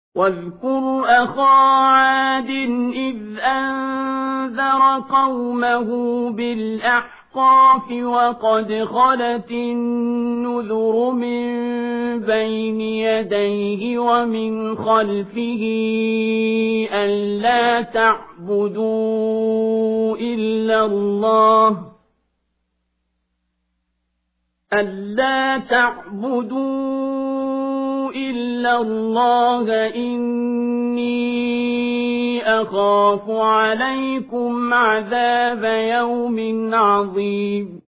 واذكر أخا عاد إذ أنذر قومه بالأحقاف وقد خلت النذر من بين يديه ومن خلفه ألا تعبدوا إلا الله إني أخاف عليكم عذاب يوم عظيم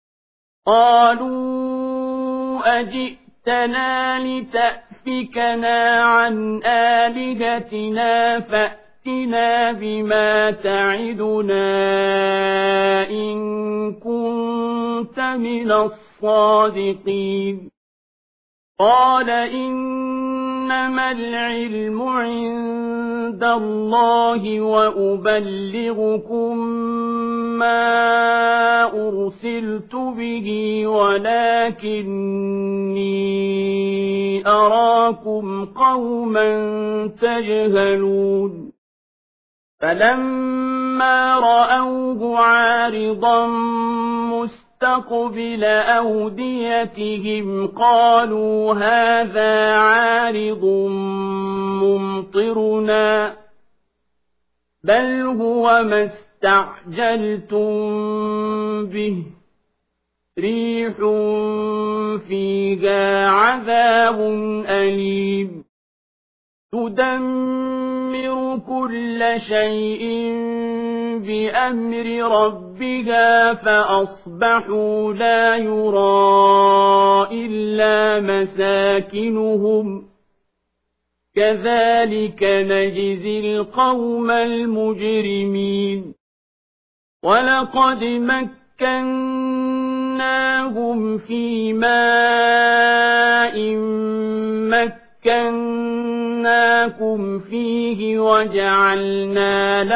قالوا أجئتنا لتأفكنا عن آلهتنا فأتنا بما تعدنا إن كنت من الصادقين قال إنما العلم عند الله وأبلغكم ما أرسلت به ولكني أراكم قوما تجهلون فلما رأوه عارضا مستقبل أوديتهم قالوا هذا عارض ممطرنا بل هو ما استعجلتم به ريح فيها عذاب أليم تدمر كل شيء بأمر ربها فأصبحوا لا يرى إلا مساكنهم كذلك نجزي القوم المجرمين ولقد مكناهم في ماء مكناكم فيه وجعلنا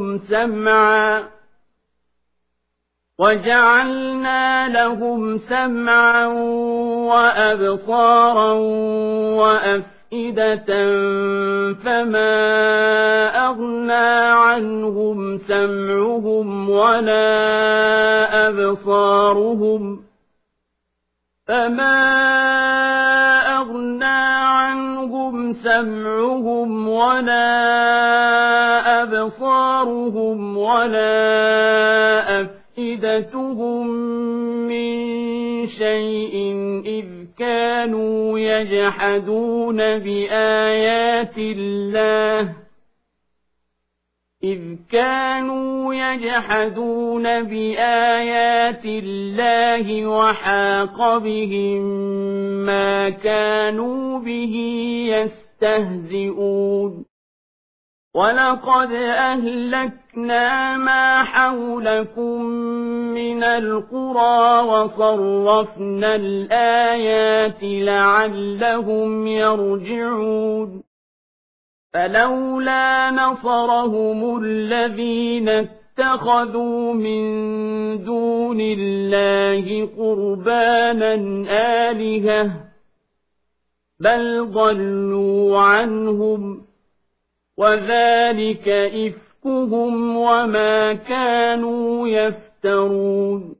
لهم سمعا وأبصارا وأفئدة فما أغنى عنهم سمعهم ولا أبصارهم ولا أفئدتهم من شيء إذ كانوا يجحدون بآيات الله وحاق بهم ما كانوا به يستهزئون ولقد أهلكنا ما حولكم من القرى وصرفنا الآيات لعلهم يرجعون فلولا نصرهم الذين اتخذوا من دون الله قربانا آلهة بل ضلوا عنهم وذلك إفكهم وما كانوا يفترون